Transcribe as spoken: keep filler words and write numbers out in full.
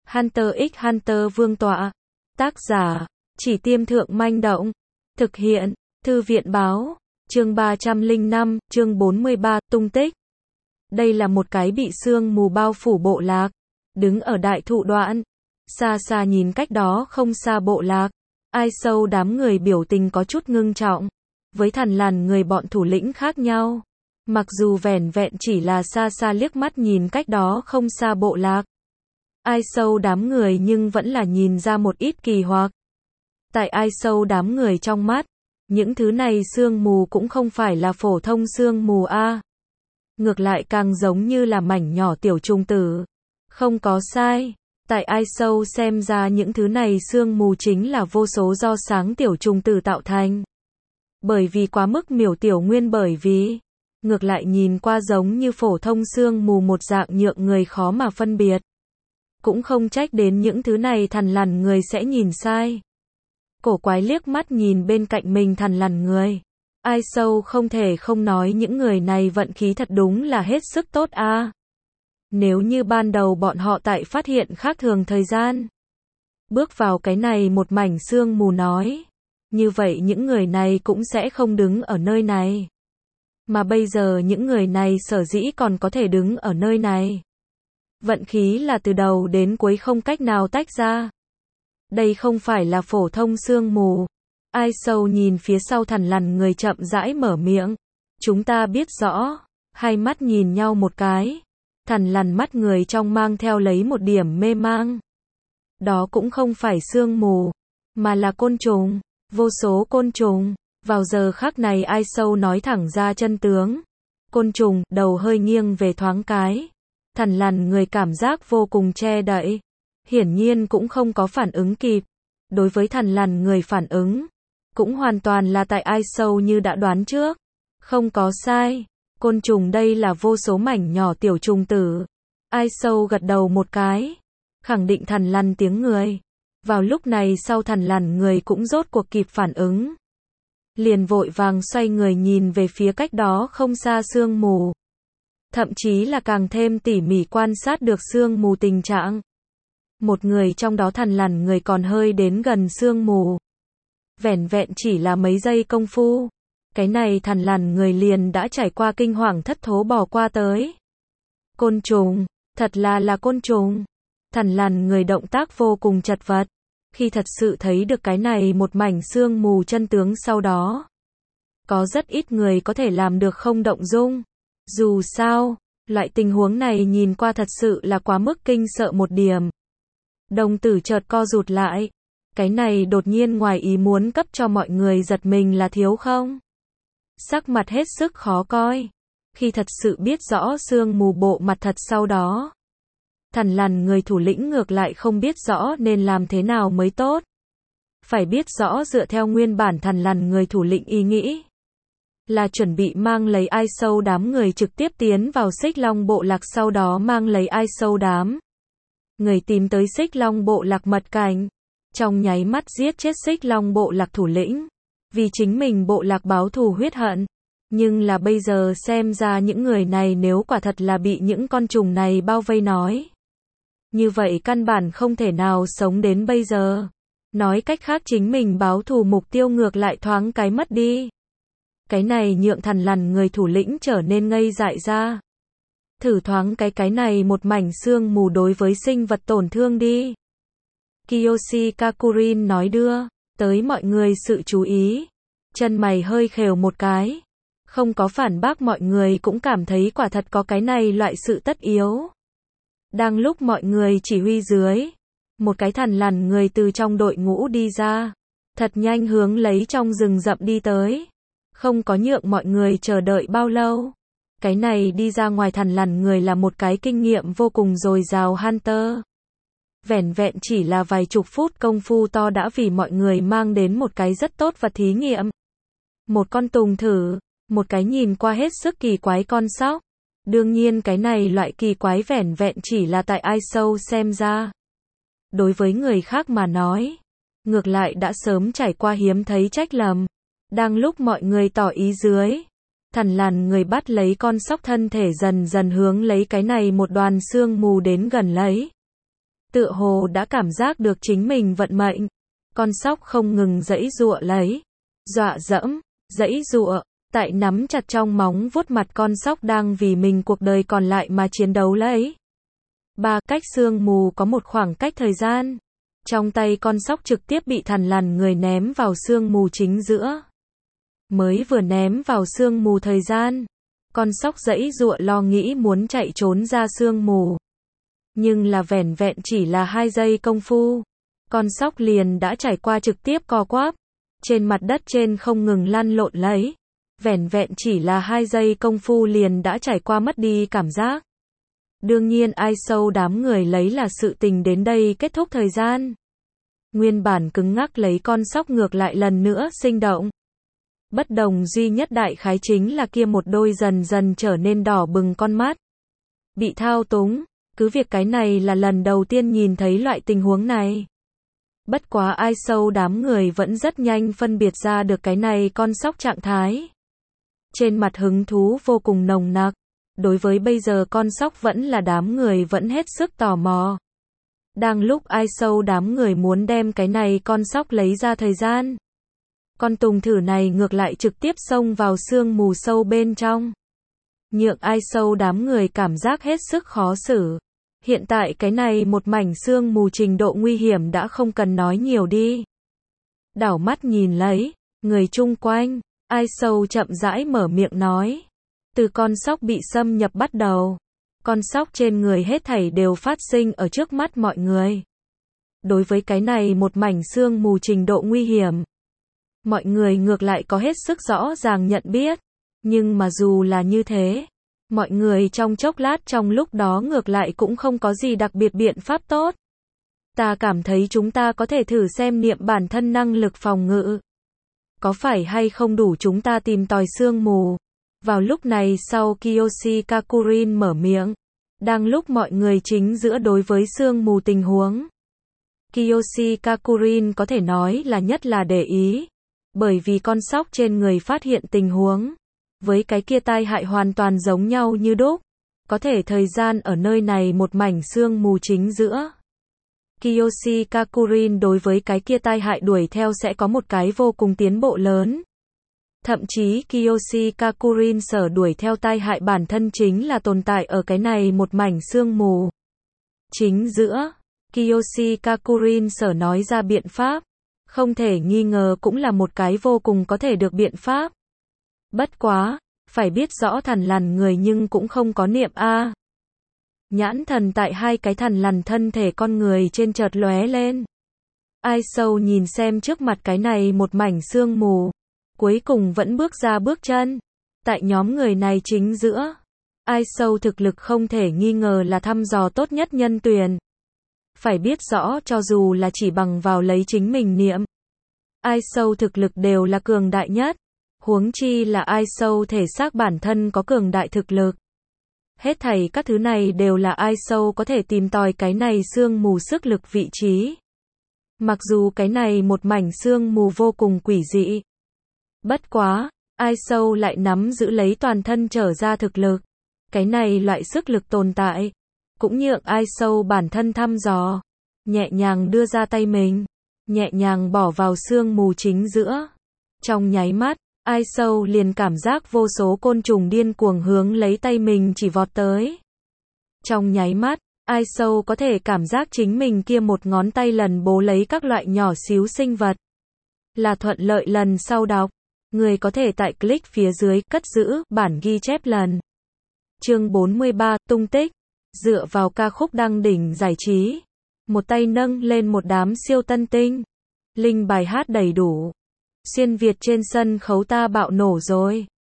Hunter x Hunter Vương tọa. Tác giả, Chỉ Tiêm Thượng Manh Động. Thực hiện, Thư viện Báo. Chương ba trăm lẻ năm, chương bốn mươi ba, tung tích. Đây là một cái bị sương mù bao phủ bộ lạc. Đứng ở đại thụ đoạn. Xa xa nhìn cách đó không xa bộ lạc. Ai sâu đám người biểu tình có chút ngưng trọng. Với thằn lằn người bọn thủ lĩnh khác nhau. Mặc dù vẻn vẹn chỉ là xa xa liếc mắt nhìn cách đó không xa bộ lạc. Ai sâu đám người nhưng vẫn là nhìn ra một ít kỳ hoặc. Tại ai sâu đám người trong mắt, những thứ này sương mù cũng không phải là phổ thông sương mù a. Ngược lại càng giống như là mảnh nhỏ tiểu trùng tử. Không có sai, tại ai sâu xem ra những thứ này sương mù chính là vô số do sáng tiểu trùng tử tạo thành. Bởi vì quá mức miểu tiểu nguyên bởi vì, ngược lại nhìn qua giống như phổ thông sương mù một dạng nhượng người khó mà phân biệt. Cũng không trách đến những thứ này thằn lằn người sẽ nhìn sai. Cổ quái liếc mắt nhìn bên cạnh mình thằn lằn người. Ai sâu không thể không nói những người này vận khí thật đúng là hết sức tốt a. À. Nếu như ban đầu bọn họ tại phát hiện khác thường thời gian, bước vào cái này một mảnh sương mù nói, như vậy những người này cũng sẽ không đứng ở nơi này. Mà bây giờ những người này sở dĩ còn có thể đứng ở nơi này. Vận khí là từ đầu đến cuối không cách nào tách ra. Đây không phải là phổ thông sương mù. Ai sâu nhìn phía sau thằn lằn người chậm rãi mở miệng. Chúng ta biết rõ. Hai mắt nhìn nhau một cái. Thằn lằn mắt người trong mang theo lấy một điểm mê mang. Đó cũng không phải sương mù, mà là côn trùng. Vô số côn trùng. Vào giờ khắc này ai sâu nói thẳng ra chân tướng. Côn trùng, đầu hơi nghiêng về thoáng cái. Thằn lằn người cảm giác vô cùng che đậy. Hiển nhiên cũng không có phản ứng kịp. Đối với thằn lằn người phản ứng, cũng hoàn toàn là tại ai sâu như đã đoán trước. Không có sai. Côn trùng đây là vô số mảnh nhỏ tiểu trùng tử. Ai sâu gật đầu một cái. Khẳng định thằn lằn tiếng người. Vào lúc này sau thằn lằn người cũng rốt cuộc kịp phản ứng. Liền vội vàng xoay người nhìn về phía cách đó không xa sương mù. Thậm chí là càng thêm tỉ mỉ quan sát được sương mù tình trạng. Một người trong đó thằn lằn người còn hơi đến gần sương mù. Vẻn vẹn chỉ là mấy giây công phu. Cái này thằn lằn người liền đã trải qua kinh hoàng thất thố bỏ qua tới. Côn trùng, thật là là côn trùng. Thằn lằn người động tác vô cùng chật vật. Khi thật sự thấy được cái này một mảnh sương mù chân tướng sau đó. Có rất ít người có thể làm được không động dung. Dù sao, loại tình huống này nhìn qua thật sự là quá mức kinh sợ một điểm. Đồng tử chợt co rụt lại. Cái này đột nhiên ngoài ý muốn cấp cho mọi người giật mình là thiếu không? Sắc mặt hết sức khó coi. Khi thật sự biết rõ sương mù bộ mặt thật sau đó. Thằn lằn người thủ lĩnh ngược lại không biết rõ nên làm thế nào mới tốt. Phải biết rõ dựa theo nguyên bản thằn lằn người thủ lĩnh ý nghĩ. Là chuẩn bị mang lấy ai sâu đám người trực tiếp tiến vào Xích Long bộ lạc sau đó mang lấy ai sâu đám. Người tìm tới Xích Long bộ lạc mật cảnh. Trong nháy mắt giết chết Xích Long bộ lạc thủ lĩnh. Vì chính mình bộ lạc báo thù huyết hận. Nhưng là bây giờ xem ra những người này nếu quả thật là bị những con trùng này bao vây nói. Như vậy căn bản không thể nào sống đến bây giờ. Nói cách khác chính mình báo thù mục tiêu ngược lại thoáng cái mất đi. Cái này nhượng thằn lằn người thủ lĩnh trở nên ngây dại ra. Thử thoáng cái cái này một mảnh sương mù đối với sinh vật tổn thương đi. Kiyoshi Kakurin nói đưa tới mọi người sự chú ý. Chân mày hơi khều một cái. Không có phản bác mọi người cũng cảm thấy quả thật có cái này loại sự tất yếu. Đang lúc mọi người chỉ huy dưới. Một cái thằn lằn người từ trong đội ngũ đi ra. Thật nhanh hướng lấy trong rừng rậm đi tới. Không có nhượng mọi người chờ đợi bao lâu. Cái này đi ra ngoài thằn lằn người là một cái kinh nghiệm vô cùng dồi dào Hunter. Vẻn vẹn chỉ là vài chục phút công phu to đã vì mọi người mang đến một cái rất tốt vật thí nghiệm. Một con tùng thử, một cái nhìn qua hết sức kỳ quái con sóc. Đương nhiên cái này loại kỳ quái vẻn vẹn chỉ là tại ai sâu xem ra. Đối với người khác mà nói, ngược lại đã sớm trải qua hiếm thấy trách lầm. Đang lúc mọi người tỏ ý dưới, thằn lằn người bắt lấy con sóc thân thể dần dần hướng lấy cái này một đoàn sương mù đến gần lấy. tựa hồ đã cảm giác được chính mình vận mệnh. Con sóc không ngừng giãy giụa lấy, dọa dẫm, giãy giụa, tại nắm chặt trong móng vuốt mặt con sóc đang vì mình cuộc đời còn lại mà chiến đấu lấy. Ba, cách sương mù có một khoảng cách thời gian. Trong tay con sóc trực tiếp bị thằn lằn người ném vào sương mù chính giữa. Mới vừa ném vào sương mù thời gian, con sóc giãy giụa lo nghĩ muốn chạy trốn ra sương mù. Nhưng là vẻn vẹn chỉ là hai giây công phu, con sóc liền đã trải qua trực tiếp co quắp, trên mặt đất trên không ngừng lăn lộn lấy. Vẻn vẹn chỉ là hai giây công phu liền đã trải qua mất đi cảm giác. Đương nhiên ai sâu đám người lấy là sự tình đến đây kết thúc thời gian. Nguyên bản cứng ngắc lấy con sóc ngược lại lần nữa sinh động. Bất đồng duy nhất đại khái chính là kia một đôi dần dần trở nên đỏ bừng con mắt. Bị thao túng, cứ việc cái này là lần đầu tiên nhìn thấy loại tình huống này. Bất quá ai sâu đám người vẫn rất nhanh phân biệt ra được cái này con sóc trạng thái. Trên mặt hứng thú vô cùng nồng nặc. Đối với bây giờ con sóc vẫn là đám người vẫn hết sức tò mò. Đang lúc ai sâu đám người muốn đem cái này con sóc lấy ra thời gian. Con tùng thử này ngược lại trực tiếp xông vào sương mù sâu bên trong. Nhượng ai sâu đám người cảm giác hết sức khó xử. Hiện tại cái này một mảnh sương mù trình độ nguy hiểm đã không cần nói nhiều đi. Đảo mắt nhìn lấy, người chung quanh, ai sâu chậm rãi mở miệng nói. Từ con sóc bị xâm nhập bắt đầu, con sóc trên người hết thảy đều phát sinh ở trước mắt mọi người. Đối với cái này một mảnh sương mù trình độ nguy hiểm, mọi người ngược lại có hết sức rõ ràng nhận biết. Nhưng mà dù là như thế, mọi người trong chốc lát trong lúc đó ngược lại cũng không có gì đặc biệt biện pháp tốt. Ta cảm thấy chúng ta có thể thử xem niệm bản thân năng lực phòng ngự. Có phải hay không đủ chúng ta tìm tòi sương mù. Vào lúc này sau Kiyoshi Kakurin mở miệng. Đang lúc mọi người chính giữa đối với sương mù tình huống. Kiyoshi Kakurin có thể nói là nhất là để ý. Bởi vì con sóc trên người phát hiện tình huống. Với cái kia tai hại hoàn toàn giống nhau như đúc. Có thể thời gian ở nơi này một mảnh sương mù chính giữa. Kiyoshi Kakurin đối với cái kia tai hại đuổi theo sẽ có một cái vô cùng tiến bộ lớn. Thậm chí Kiyoshi Kakurin sở đuổi theo tai hại bản thân chính là tồn tại ở cái này một mảnh sương mù chính giữa. Kiyoshi Kakurin sở nói ra biện pháp, không thể nghi ngờ cũng là một cái vô cùng có thể được biện pháp. Bất quá, phải biết rõ thằn lằn người nhưng cũng không có niệm a. Nhãn thần tại hai cái thằn lằn thân thể con người trên chợt lóe lên. Ai sâu nhìn xem trước mặt cái này một mảnh sương mù, cuối cùng vẫn bước ra bước chân. Tại nhóm người này chính giữa, ai sâu thực lực không thể nghi ngờ là thăm dò tốt nhất nhân tuyển. Phải biết rõ cho dù là chỉ bằng vào lấy chính mình niệm, ai sâu thực lực đều là cường đại nhất. Huống chi là ai sâu thể xác bản thân có cường đại thực lực. Hết thảy các thứ này đều là ai sâu có thể tìm tòi cái này sương mù sức lực vị trí. Mặc dù cái này một mảnh sương mù vô cùng quỷ dị. Bất quá, ai sâu lại nắm giữ lấy toàn thân trở ra thực lực. Cái này loại sức lực tồn tại, cũng nhượng ai sâu bản thân thăm dò. Nhẹ nhàng đưa ra tay mình, nhẹ nhàng bỏ vào sương mù chính giữa. Trong nháy mắt, ai sâu liền cảm giác vô số côn trùng điên cuồng hướng lấy tay mình chỉ vọt tới. Trong nháy mắt, ai sâu có thể cảm giác chính mình kia một ngón tay lần bố lấy các loại nhỏ xíu sinh vật. Là thuận lợi lần sau đọc. Người có thể tại click phía dưới cất giữ bản ghi chép lần. Chương bốn mươi ba, tung tích. Dựa vào ca khúc đăng đỉnh giải trí. Một tay nâng lên một đám siêu tân tinh. Linh bài hát đầy đủ. Xuyên Việt trên sân khấu ta bạo nổ rồi.